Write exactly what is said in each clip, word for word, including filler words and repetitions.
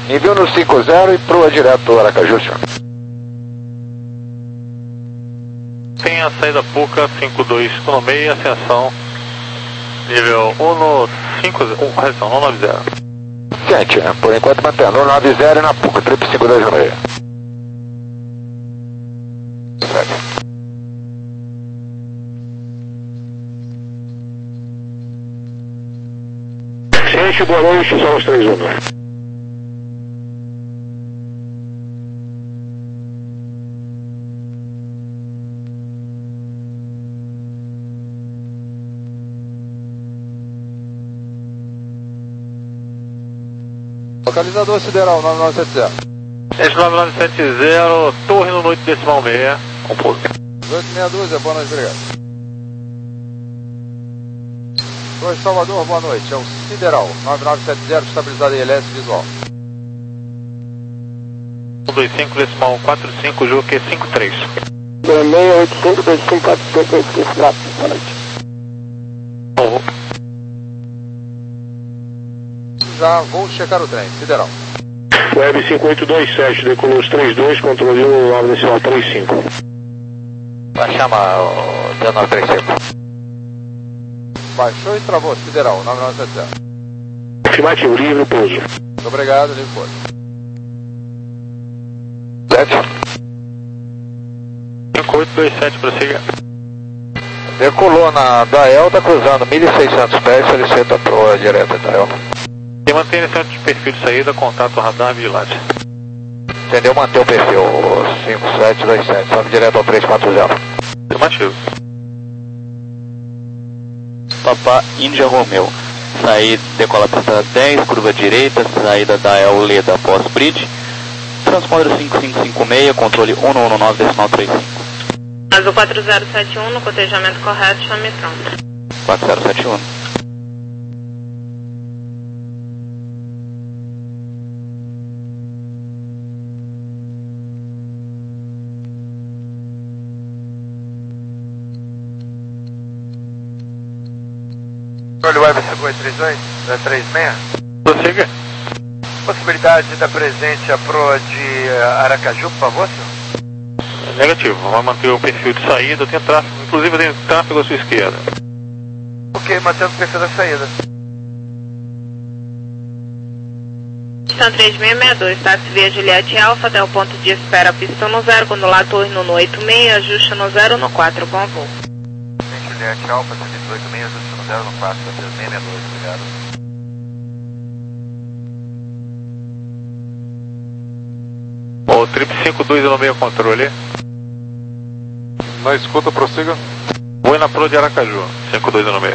Envio no cinco zero e proa direto Aracaju, senhor. Tem a saída Puca cinco dois um seis, ascensão nível um no cinco zero, correção, um nove zero. Ciente, por enquanto mantendo um nove zero e na Puca, trip cinco dois um seis. Ciente, boa noite, somos três um. Localizador sideral nove nove sete zero. Este nove nove sete zero, torre no noite decimal meia, um pouco. oito meia dúzia, boa noite, obrigado. Torre Salvador, boa noite, é o sideral nove nove sete zero, estabilizado em L S visual. um dois cinco decimal quatro cinco, Juque cinco três. seis oito cinco dois cinco quatro cinco oito cinco, boa noite. Oh. Já vou checar o trem, sideral. Web cinco oito dois sete, decolou os trinta e dois, controle um, nove decimal trinta e cinco. Vai chamar o dezenove trinta e cinco. Baixou e travou, sideral, nove nove sete zero. Afirmativo, livre, pouso. Muito obrigado, livre pouso. sete. cinco oito dois sete, prossiga. Decolou na Daelta, cruzando mil e seiscentos pés, solicita a proa direta da Daelta. E mantém esse de perfil de saída, contato radar, vigilância. Entendeu? Manter o perfil cinco sete dois sete, sobe direto ao três quatro zero. Afirmativo. Papa Índia Romeu. Saída, decola pista dez, curva direita, saída da Euleda após bridge. Transponder cinco cinco cinco seis, controle um um nove decimal trinta e cinco. Azul quatro zero sete um, no cotejamento correto, chame pronto. quatro zero sete um. Olha o Web cinco oito três dois, três seis. Prossiga. Possibilidade da presente a proa de Aracaju, por favor, senhor? Negativo, vai manter o perfil de saída, tem tráfego, inclusive tem tráfego à sua esquerda. Ok, mantendo o perfil da saída. Pistão três seis seis dois, táxi via Juliette Alfa, até o ponto de espera, pistão no zero, quando lá torre no oito seis, ajusta no zero no quatro, bom voo. Juliette Alfa, serviço oito seis, ajusta no zero no quatro, três seis seis dois, obrigado. O trip cinco dois no meio controle. Na escuta, prossiga. Vou na proa de Aracaju, cinco dois no meio.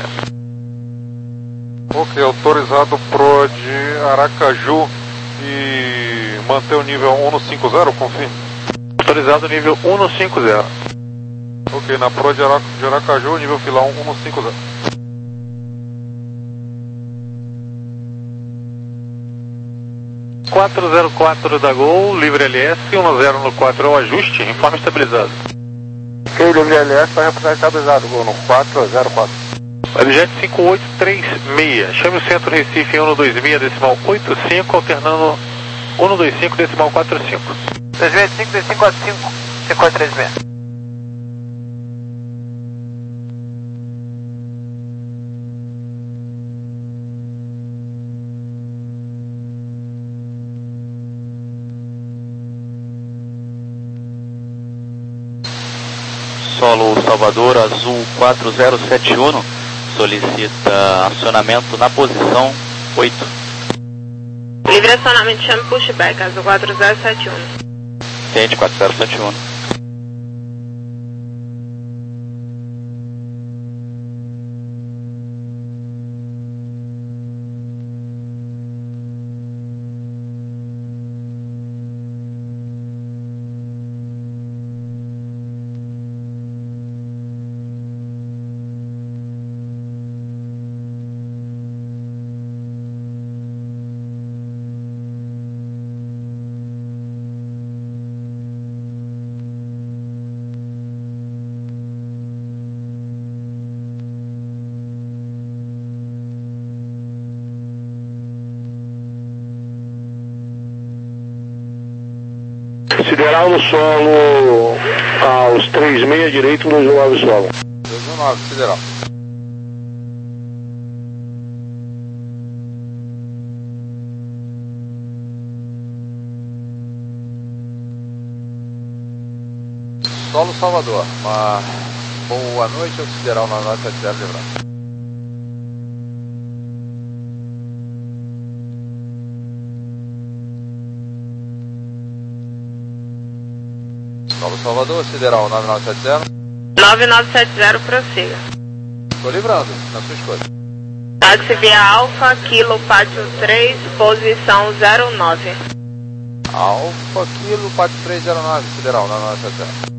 Ok, autorizado proa de Aracaju e manter o nível um no cinco zero, confirme. Autorizado nível um no cinco zero. Ok, na proa de, Ara de Aracaju, nível filar um no cinco zero. quatro zero quatro da Gol, livre L S, um zero no quatro é o ajuste, informe estabilizado. Ok, livre L S, vai reportar estabilizado, Gol no quatro zero quatro. Webjet cinco oito três seis, chame o centro Recife um dois seis decimal oito cinco, alternando um dois cinco decimal quatro cinco. dois seis cinco, dois cinco quatro cinco, cinco oito três seis. Solo Salvador, azul quatro zero sete um, solicita acionamento na posição oito. Livre acionamento, chame pushback, azul quatro zero sete um. Entende, quatro zero sete um. Sideral no solo aos três seis direito, dois um nove solo. dois um nove, sideral. Solo Salvador, uma boa noite ao sideral nove nove sete zero, lembrando. Solo Salvador, sideral nove nove sete zero. nove nove sete zero, prossiga. Estou livrando, na sua escolha. Táxi via Alfa, Kilo Pátio três, posição zero nove. Alfa, Kilo, Pátio três zero nove, sideral nove nove sete zero.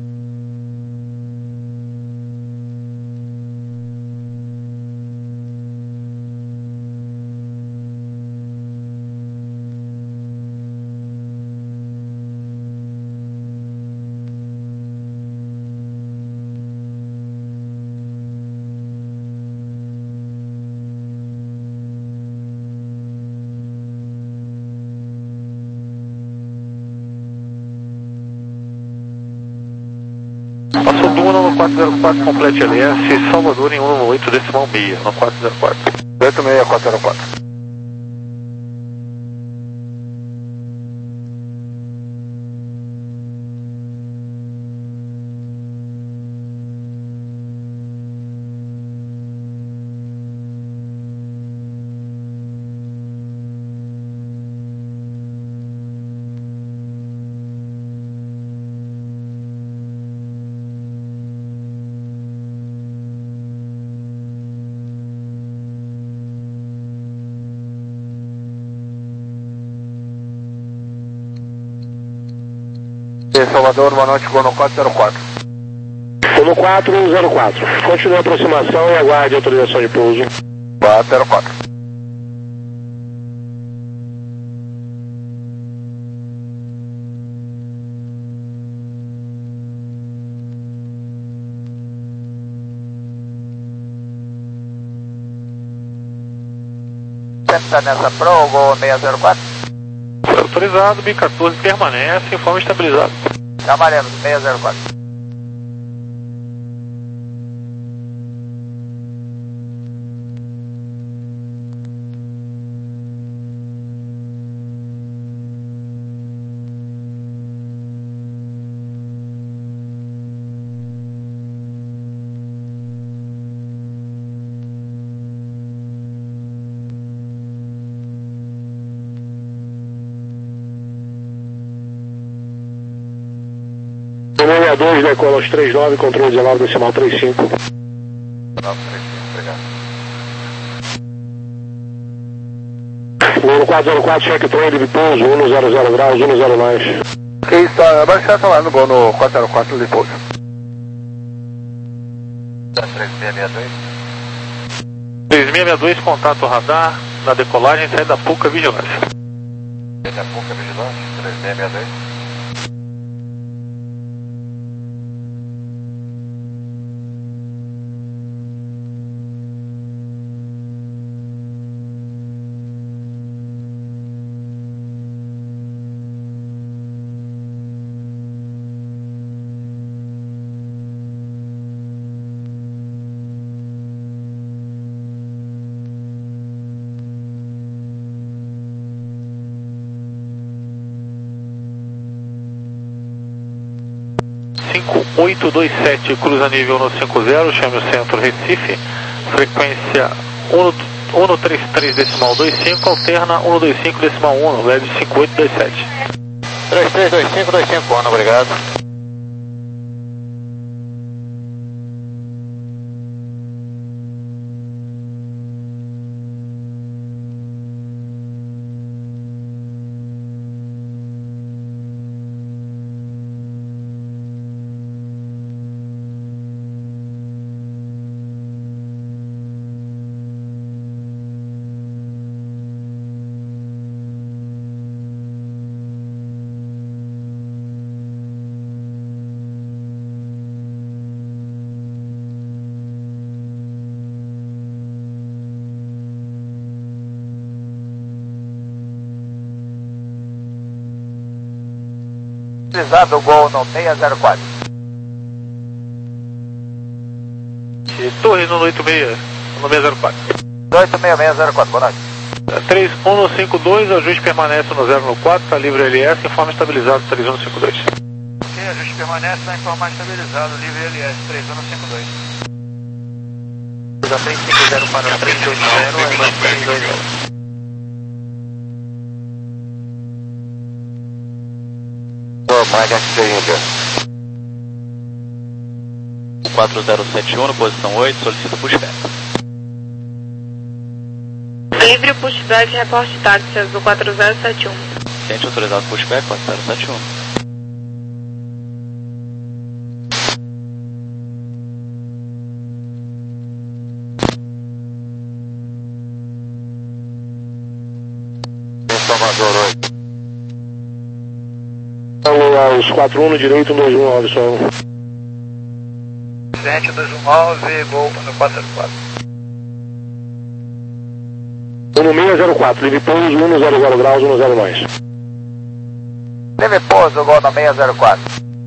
Passou do um no quatro zero quatro, complete L S, Salvador em um no oito, decimal meia, no quatro zero quatro. oito seis quatro zero quatro. Salvador, boa noite, Gono quatro zero quatro. Gono quatro zero quatro. Continue a aproximação e aguarde autorização de pouso. quatro zero quatro. Está nessa Pro, Gol seis zero quatro. Foi autorizado, B quatorze permanece, informe estabilizado. Trabalhamos, seis zero quatro. Gono dois, decola aos três nove, controle dezenove, decimal trinta e cinco. nove três cinco, obrigado. Gono quatro zero quatro, check trade de pouso, um zero zero graus, um zero mais. Ok, está baixado lá no Gono quatro zero quatro de pouso. três seis seis dois. três seis seis dois, contato radar, na decolagem, saída Puca Vigilância. Daqui a pouco é vigilante, três seis seis dois. cinco oito dois sete, cruza nível no cinco zero, chame o centro Recife, frequência um três três decimal dois cinco, alterna um dois cinco decimal um, leve cinco oito dois sete. três três dois cinco dois cinco, ano, obrigado. Utilizado o Gol no seis zero quatro. E Torre no oito seis, no seis zero quatro. oito seis seis zero quatro, boa noite. três um cinco dois, ajuste permanece no zero no quatro, está livre L S, informe estabilizado três um cinco dois. Ok, ajuste permanece, está informado estabilizado, livre L S três um cinco dois. três cinco zero para três dois zero, é mais três dois zero. quatro zero sete um, posição oito, solicita pushback. Livre pushback, reporte táxi azul quatro zero sete um. Cliente autorizado pushback quatro zero sete um. Salvador oito. Aos quatro um no direito, um dois um nove, só um. sete dois um nove, Gol no quatro zero quatro. um no seis zero quatro, livre pouso, um no zero zero graus, um no zero mais. Livre pouso, Gol no seis zero quatro.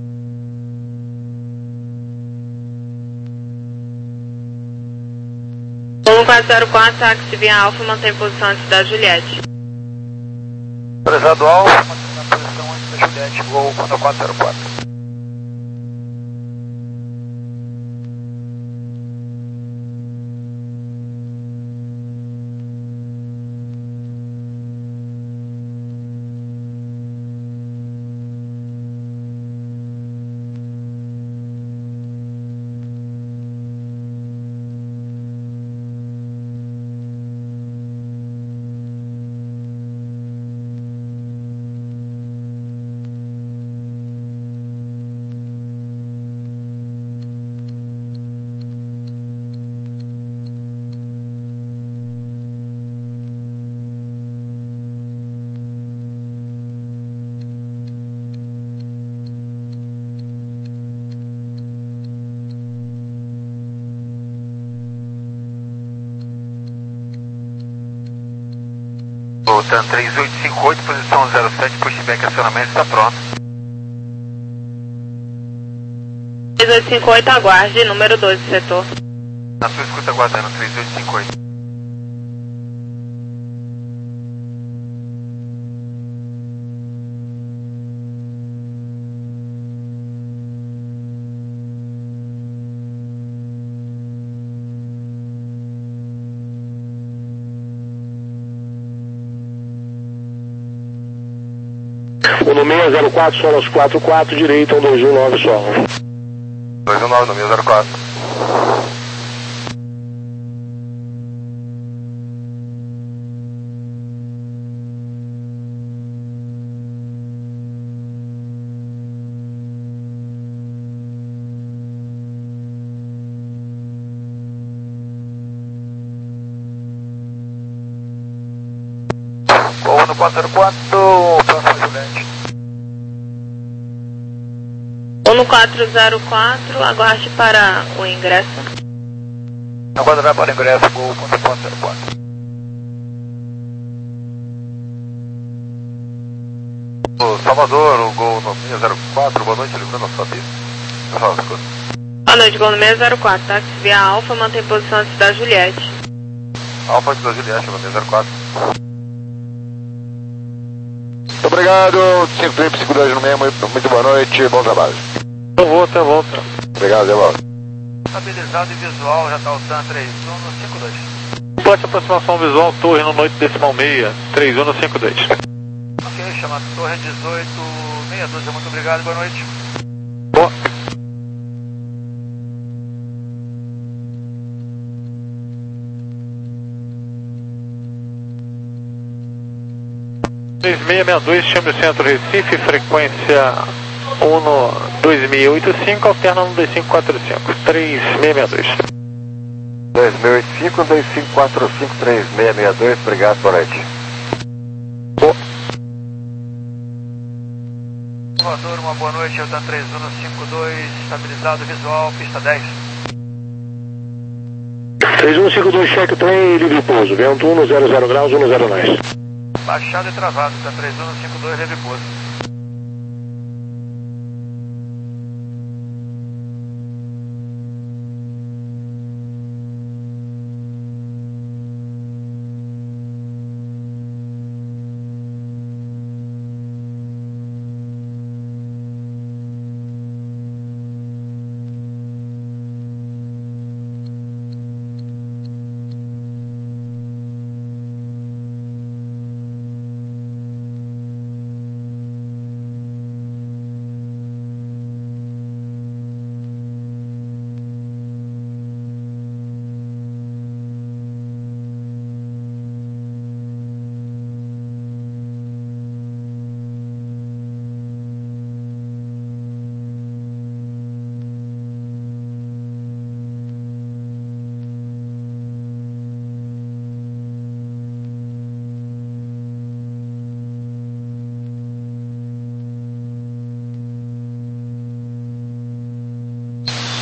um quatro zero quatro, táxi via Alfa, mantém posição antes da Juliette. Autorizado Alfa, mantém na posição antes da Juliette, Gol no quatro zero quatro. Voltando três oito cinco oito, posição zero sete, pushback, acionamento, está pronto. três oito cinco oito, aguarde, número doze, setor. Na sua escuta, aguardando três oito cinco oito. um no seis zero quatro, só aos quatro quatro, direito, um dois um nove, só. dois um nove no seis zero quatro. Gol no quatro zero quatro, próximo Juliette. um no quatro zero quatro, aguarde para o ingresso. Aguardará para o ingresso, Gol no quatro zero quatro. O Salvador, o Gol no seis zero quatro, boa noite, livrando a sua pista. Pessoal, escuta. Boa noite, Gol no seis zero quatro, táxi via Alfa, mantém posição antes da Juliette. Alfa antes da Juliette no seis zero quatro. Muito obrigado, cinco três cinco dois no mesmo, muito boa noite, bom trabalho. Eu vou, até volta. Obrigado, Zé Walter. Estabilizado e visual, já está o SAM três um no cinco dois. Complete aproximação visual, torre no oito decimal seis, três um no cinco dois. Ok, chamado Torre dezoito seis doze, muito obrigado, boa noite. Boa. três seis seis dois, chame o centro Recife, frequência um no dois seis oito cinco, alterna no dois cinco quatro cinco, três seis seis dois. dois seis oito cinco, dois cinco quatro cinco, três seis seis dois, obrigado, boa noite. Boa. Salvador, uma boa noite, Eltan três um no cinco dois, estabilizado visual, pista dez. três um cinco dois, cheque o trem, livre pouso, vento um no zero zero graus, um no zero mais. Baixado e travado, Eltan três um no cinco dois, livre pouso.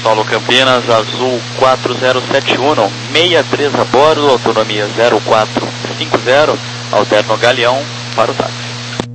Solo Campinas, Azul quatro zero sete um, sessenta e três a bordo, autonomia zero quatro cinco zero, alterno Galeão para o táxi.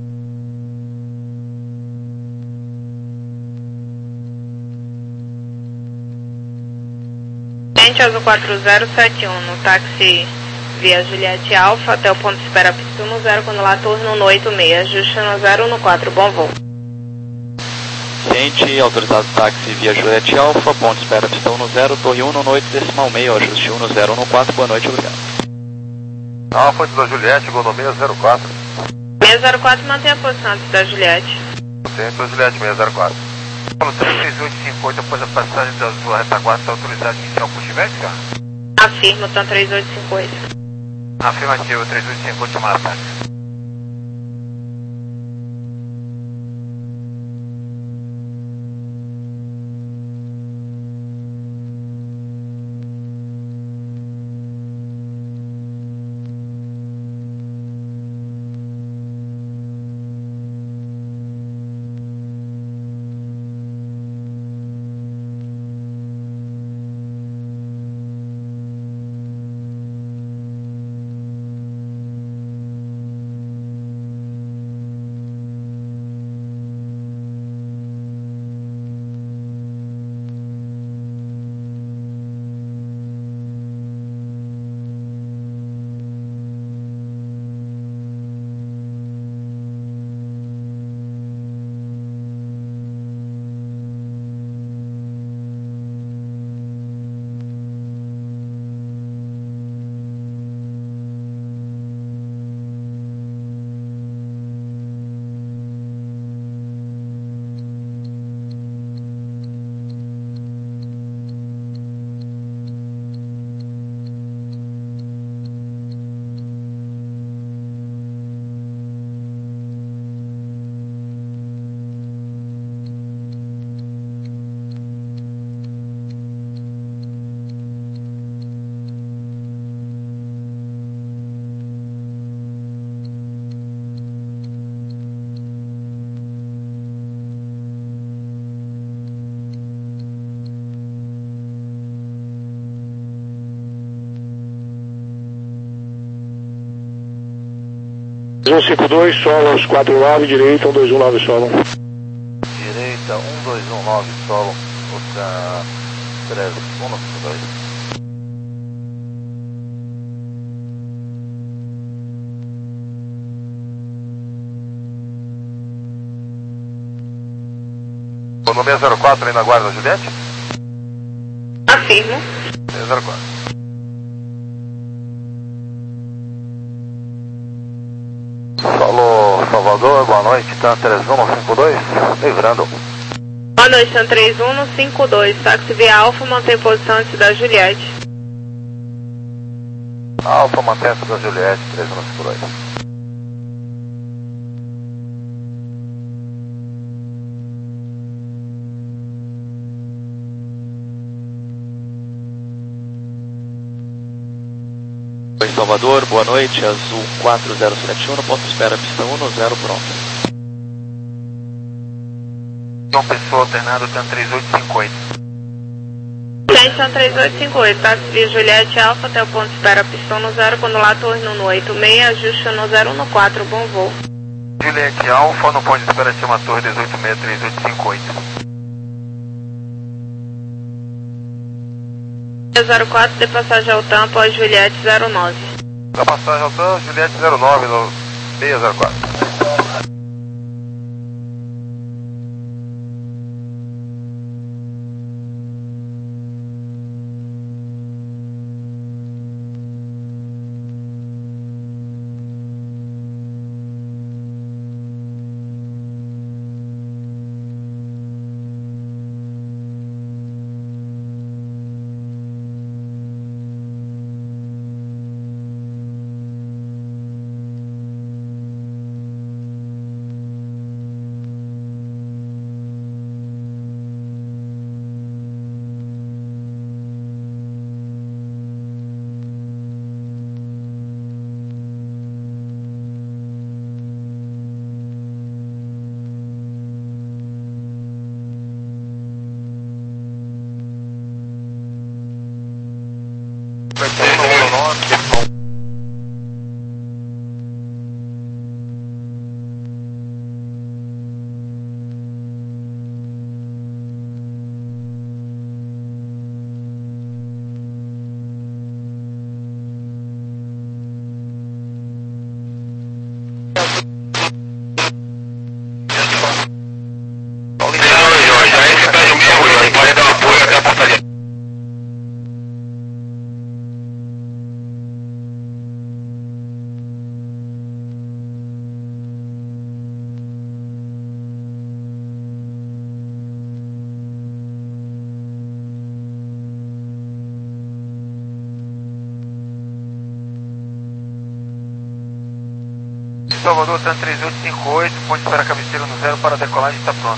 Azul quatro zero sete um, no táxi via Juliette Alfa até o ponto de espera pista no zero, quando lá torno no oito seis, ajuste no zero no quatro, bom voo. Ciente, autorizado táxi via Juliette Alfa, ponto de espera pistão no zero, torre um no oito decimal meio, ajuste um no zero no quatro, boa noite, obrigado. Alfa da Juliette, gol no seis zero quatro. seis zero quatro, mantém a posição antes da Juliette. Centro Juliette seis zero quatro. Pelo três oito cinco oito, após a passagem da sua retaguarda, está autorizado iniciar o push médica? Afirmo, tá três oito cinco oito. Afirmativo, três oito cinco oito, chamada táxi. um cinco dois, solo, quatro nove, direita, um dois um nove, solo. Direita, um dois um nove, solo, outra três um cinco dois. No seis zero quatro, aí na guarda da Juliette? Afirmo. seis zero quatro. Falou, Salvador, boa noite, tá três um cinco dois, livrando. Boa noite, tá três um cinco dois, táxi via Alfa, mantém posição antes da Juliette. Alfa, mantém essa da Juliette, três um cinco dois. Oi, Salvador, boa noite, Azul quatro zero sete um, ponto de espera pista um no zero, pronto. João Pessoa, alternado, tá três oito cinco oito. Atenção três oito cinco oito, táxi via Juliette Alfa até o ponto de espera pistão no zero, quando lá torno no oito seis, ajuste no zero no quatro, bom voo. Juliette Alfa, no ponto de espera chama torre dezoito seis três oito cinco oito. zero quatro, de passagem ao tampo, a Juliette zero nove. Da passagem ao tampo, Juliette zero nove, no seis zero quatro. Salvador, TAM três oito cinco oito, ponte para a cabeceira no zero para a decolagem, está pronto.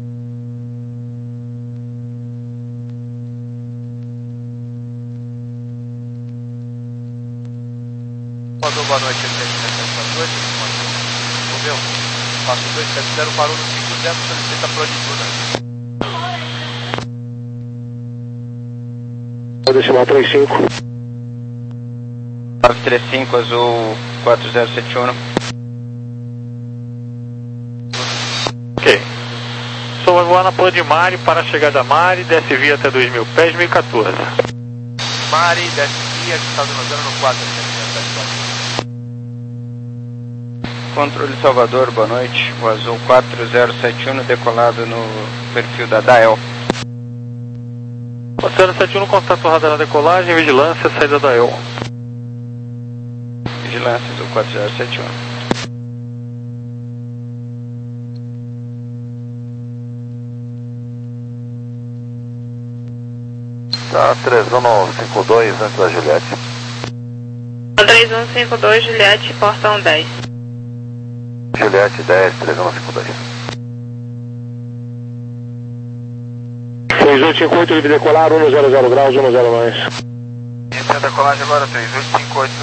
Salvador, boa noite, Romeu, passo dois sete zero, parou no cinco zero, solicita prontidura. Decimal três cinco. nove três cinco, azul quatro zero sete um. Ok. Sou vai voar na Plan de Mari para a chegada Mari, desce via até dois mil pés, mil e quatorze. Mari, desce via, estado no zero no quatro. Controle Salvador, boa noite. O azul quatro zero sete um decolado no perfil da Dael. quatro zero sete um, contato radar na decolagem, vigilância, saída da E O. Vigilância do quatro zero sete um. Tá, três um cinco dois, antes da Juliette. três um cinco dois, Juliette, portão dez. Juliette dez, três um cinco dois. três oito cinco oito, livre decolar, um zero zero graus, um zero mais. Inicia a decolagem agora, três oito cinco oito.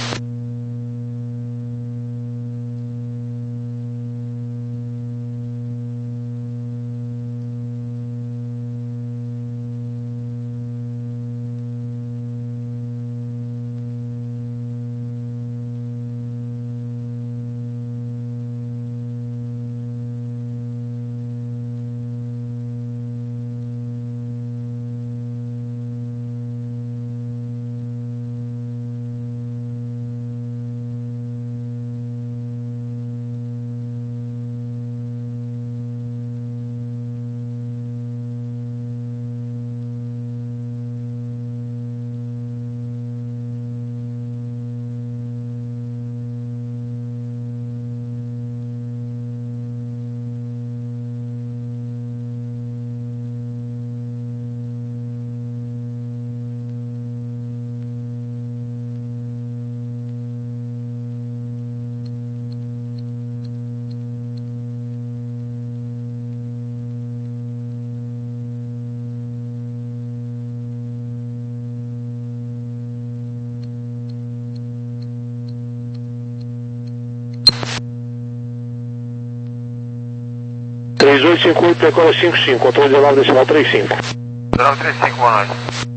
três oito cinco oito, decola cinco cinco, controle de nove decimal três cinco. nove três cinco, boa noite.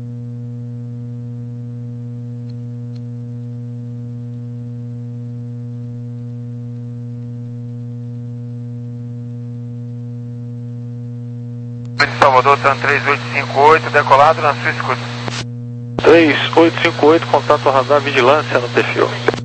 Salvador, TAM três oito cinco oito, decolado na sua escuta. três oito cinco oito, contato radar, vigilância no perfil.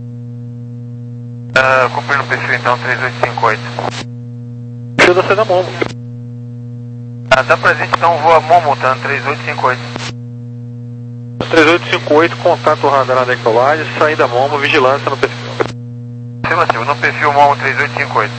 Uh, cumprindo o perfil então, três oito cinco oito. Perfil da saída Momo. Ah, tá presente então, voa Momo, TAM três oito cinco oito. três oito cinco oito, contato radar na decolagem, saída Momo, vigilância no perfil. Afirmativo, no perfil Momo três oito cinco oito.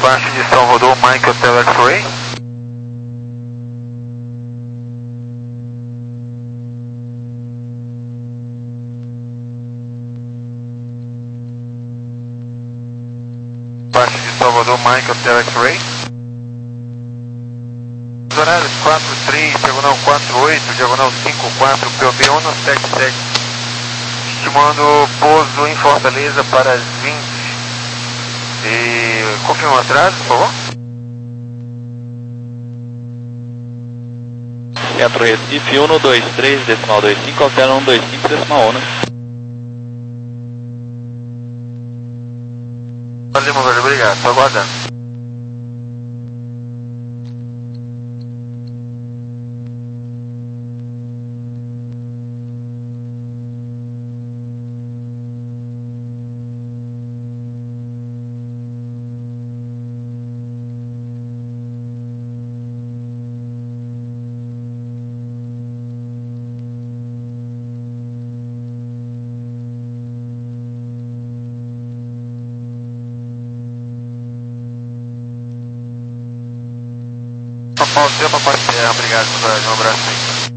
Baixo de Salvador, Mike Hotel X-Ray. Baixo de Salvador, Mike Hotel X-Ray. Os horários quatro três, diagonal quatro oito, diagonal cinco quatro, P O B um sete sete. Estimando pouso em Fortaleza para as vinte. E confirma o atraso, por favor. Centro Recife um dois três, decimal dois cinco, alterna um dois cinco, decimal um. Valeu, meu velho, obrigado, tô aguardando. São Paulo, tempo para Terra, obrigado, meu velho, um abraço aí.